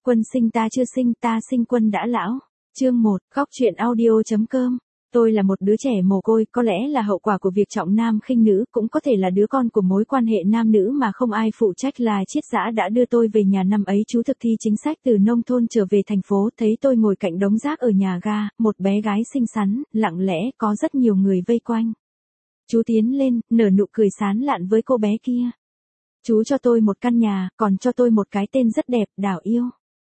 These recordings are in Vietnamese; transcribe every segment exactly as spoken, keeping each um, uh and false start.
Quân sinh ta chưa sinh, ta sinh quân đã lão. Chương một, Góc truyện audio.com. Tôi là một đứa trẻ mồ côi, có lẽ là hậu quả của việc trọng nam khinh nữ, cũng có thể là đứa con của mối quan hệ nam nữ mà không ai phụ trách. Là Triết Giã đã đưa tôi về nhà. Năm ấy chú thực thi chính sách từ nông thôn trở về thành phố, thấy tôi ngồi cạnh đống rác ở nhà ga, một bé gái xinh xắn, lặng lẽ, có rất nhiều người vây quanh. Chú tiến lên, nở nụ cười sán lạn với cô bé kia. Chú cho tôi một căn nhà, còn cho tôi một cái tên rất đẹp, Đào Yêu.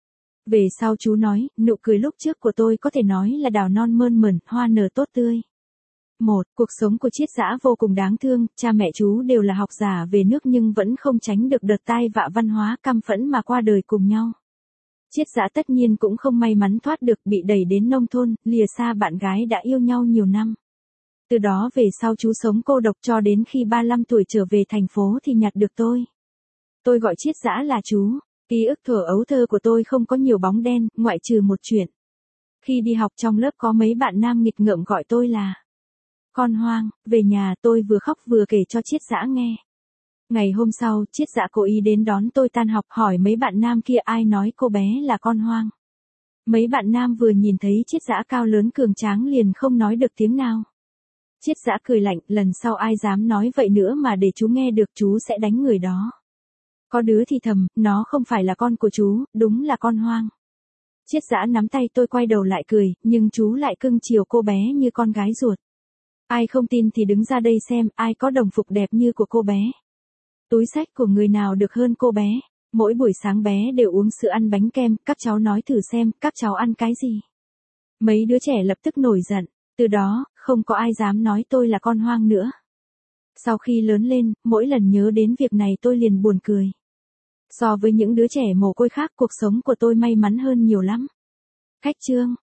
Về sau chú nói, nụ cười lúc trước của tôi có thể nói là đào non mơn mởn, hoa nở tốt tươi. Một, cuộc sống của Triết Giã vô cùng đáng thương, cha mẹ chú đều là học giả về nước nhưng vẫn không tránh được đợt tai vạ văn hóa căm phẫn mà qua đời cùng nhau. Triết Giã tất nhiên cũng không may mắn thoát được, bị đẩy đến nông thôn, lìa xa bạn gái đã yêu nhau nhiều năm. Từ đó về sau chú sống cô độc cho đến khi ba mươi lăm tuổi trở về thành phố thì nhặt được tôi. Tôi gọi Triết Giã là chú. Ký ức thuở ấu thơ của tôi không có nhiều bóng đen, ngoại trừ một chuyện. Khi đi học trong lớp có mấy bạn nam nghịch ngợm gọi tôi là con hoang. Về nhà tôi vừa khóc vừa kể cho Triết Giã nghe. Ngày hôm sau, Triết Giã cố ý đến đón tôi tan học, hỏi mấy bạn nam kia ai nói cô bé là con hoang. Mấy bạn nam vừa nhìn thấy Triết Giã cao lớn cường tráng liền không nói được tiếng nào. Triết Giã cười lạnh, lần sau ai dám nói vậy nữa mà để chú nghe được chú sẽ đánh người đó. Có đứa thì thầm, nó không phải là con của chú, đúng là con hoang. Triết Giã nắm tay tôi quay đầu lại cười, nhưng chú lại cưng chiều cô bé như con gái ruột. Ai không tin thì đứng ra đây xem, ai có đồng phục đẹp như của cô bé. Túi xách của người nào được hơn cô bé. Mỗi buổi sáng bé đều uống sữa ăn bánh kem, các cháu nói thử xem, các cháu ăn cái gì. Mấy đứa trẻ lập tức nổi giận, từ đó, không có ai dám nói tôi là con hoang nữa. Sau khi lớn lên, mỗi lần nhớ đến việc này tôi liền buồn cười. So với những đứa trẻ mồ côi khác, cuộc sống của tôi may mắn hơn nhiều lắm. Khách chương.